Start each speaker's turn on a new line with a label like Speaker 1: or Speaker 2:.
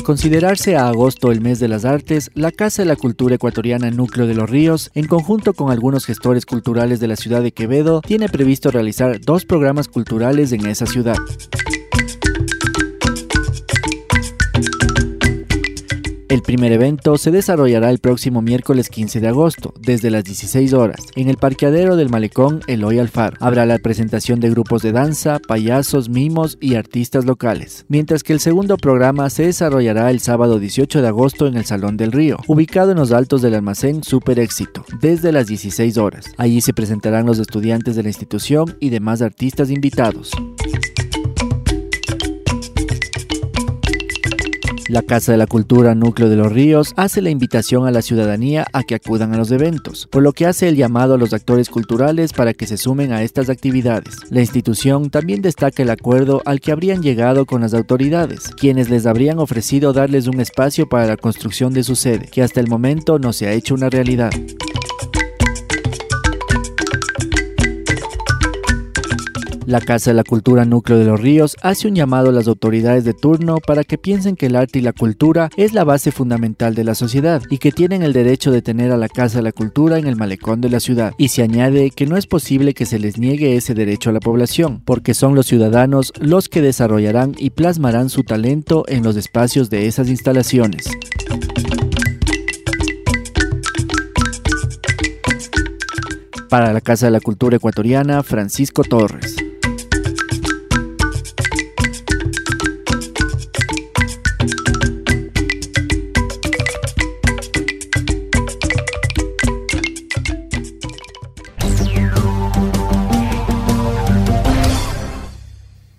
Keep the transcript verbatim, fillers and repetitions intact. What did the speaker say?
Speaker 1: Al considerarse a agosto el mes de las artes, la Casa de la Cultura Ecuatoriana Núcleo de los Ríos, en conjunto con algunos gestores culturales de la ciudad de Quevedo, tiene previsto realizar dos programas culturales en esa ciudad. El primer evento se desarrollará el próximo miércoles quince de agosto, desde las dieciséis horas, en el parqueadero del Malecón Eloy Alfaro. Habrá la presentación de grupos de danza, payasos, mimos y artistas locales, mientras que el segundo programa se desarrollará el sábado dieciocho de agosto en el Salón del Río, ubicado en los altos del almacén Super Éxito, desde las dieciséis horas. Allí se presentarán los estudiantes de la institución y demás artistas invitados. La Casa de la Cultura Núcleo de los Ríos hace la invitación a la ciudadanía a que acudan a los eventos, por lo que hace el llamado a los actores culturales para que se sumen a estas actividades. La institución también destaca el acuerdo al que habrían llegado con las autoridades, quienes les habrían ofrecido darles un espacio para la construcción de su sede, que hasta el momento no se ha hecho una realidad. La Casa de la Cultura Núcleo de los Ríos hace un llamado a las autoridades de turno para que piensen que el arte y la cultura es la base fundamental de la sociedad y que tienen el derecho de tener a la Casa de la Cultura en el malecón de la ciudad. Y se añade que no es posible que se les niegue ese derecho a la población, porque son los ciudadanos los que desarrollarán y plasmarán su talento en los espacios de esas instalaciones. Para la Casa de la Cultura Ecuatoriana, Francisco Torres.